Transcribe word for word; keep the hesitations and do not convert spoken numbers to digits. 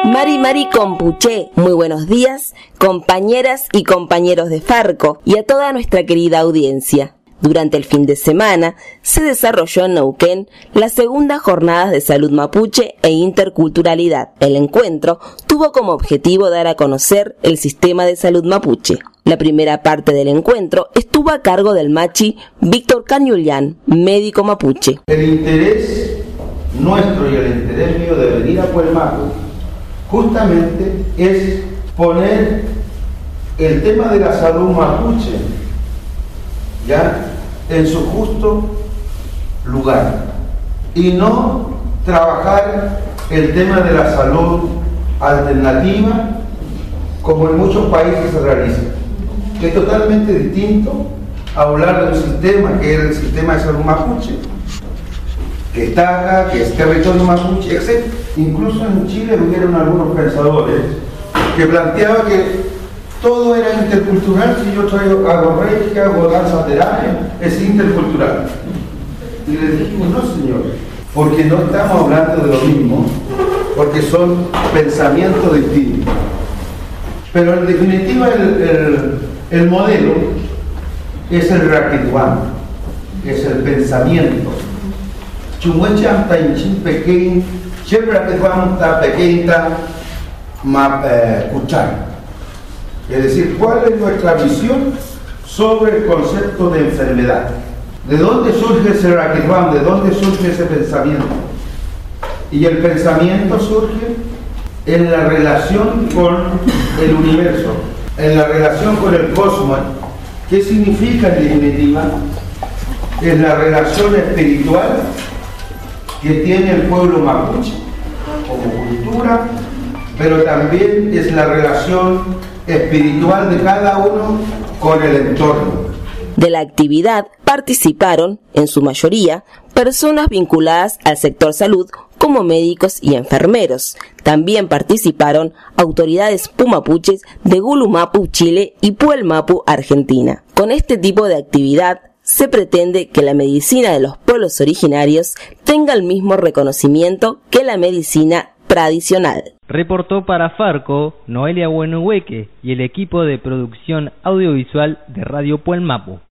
Mari Mari Compuché, muy buenos días, compañeras y compañeros de Farco y a toda nuestra querida audiencia. Durante el fin de semana se desarrolló en Neuquén la segunda jornada de salud mapuche e interculturalidad. El encuentro tuvo como objetivo dar a conocer el sistema de salud mapuche. La primera parte del encuentro estuvo a cargo del machi Víctor Cañullán, médico mapuche. El interés nuestro y el interés mío de venir a Puelmapu justamente es poner el tema de la salud mapuche ya en su justo lugar y no trabajar el tema de la salud alternativa como en muchos países se realiza, que es totalmente distinto a hablar de un sistema que es el sistema de salud mapuche, que está acá, que es territorio mapuche, etcétera. Incluso en Chile hubieron algunos pensadores que planteaban que todo era intercultural. Si yo traigo, hago reiki, hago danza terapia, es intercultural. Y les dijimos, no señor, porque no estamos hablando de lo mismo, porque son pensamientos distintos. Pero en definitiva el, el, el modelo es el raquituán, es el pensamiento. Chumuecha está en pequeño, siempre raquituán está pequeña, más escuchar. Es decir, ¿cuál es nuestra visión sobre el concepto de enfermedad? ¿De dónde surge ese raquituán? ¿De dónde surge ese pensamiento? Y el pensamiento surge en la relación con el universo, en la relación con el cosmos. ¿Qué significa en definitiva? Es la relación espiritual que tiene el pueblo mapuche como cultura, pero también es la relación espiritual de cada uno con el entorno. De la actividad participaron, en su mayoría, personas vinculadas al sector salud como médicos y enfermeros. También participaron autoridades pumapuches de Gulumapu, Chile y Puelmapu, Argentina. Con este tipo de actividad se pretende que la medicina de los pueblos originarios tenga el mismo reconocimiento que la medicina tradicional. Reportó para Farco Noelia Buenuhueque y el equipo de producción audiovisual de Radio Puelmapu.